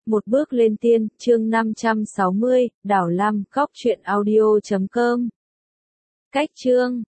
Một bước lên tiên, chương 560, Đảo Lam, Góc truyện audio.com. Cách chương